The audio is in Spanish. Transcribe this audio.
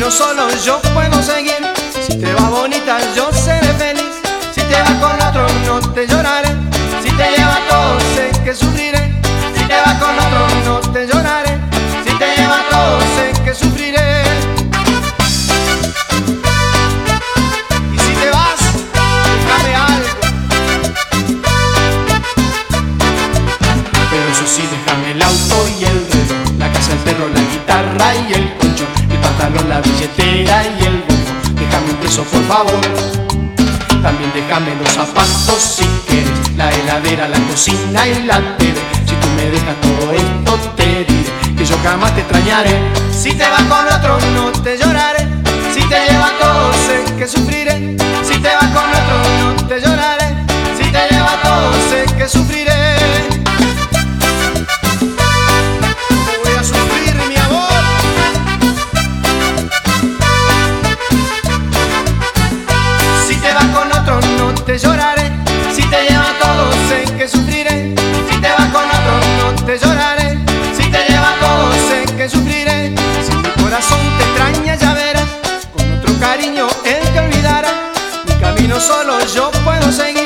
camino solo yo puedo seguir. Si te va bonita yo seré feliz. Si te vas con otro no te lloraré. Si te lleva todo sé que sufriré. Si te vas con otro no te lloraré. Si te lleva todo sé que sufriré. Y si te vas, déjame algo. Pero eso sí, déjame el auto y el reloj, la casa, el perro, la guitarra y el colchón, el pantalón, la billetera y el bombo. Déjame un peso por favor. También déjame los zapatos si quieres, la heladera, la cocina y la TV. Si tú me dejas todo esto te diré que yo jamás te extrañaré. Si te vas con otro no te lloraré. Si te lleva todo sé que sufriré. Si te vas con otro no te lloraré. Si te lleva todo sé que sufriré. Voy a sufrir mi amor. Si te vas con otro no te lloraré. Si te lleva todo sé que sufriré. Si te vas con otro no te lloraré. Si te lleva todo sé que sufriré. Si mi corazón te extraña ya verás, con otro cariño él te olvidará. Mi camino solo yo puedo seguir.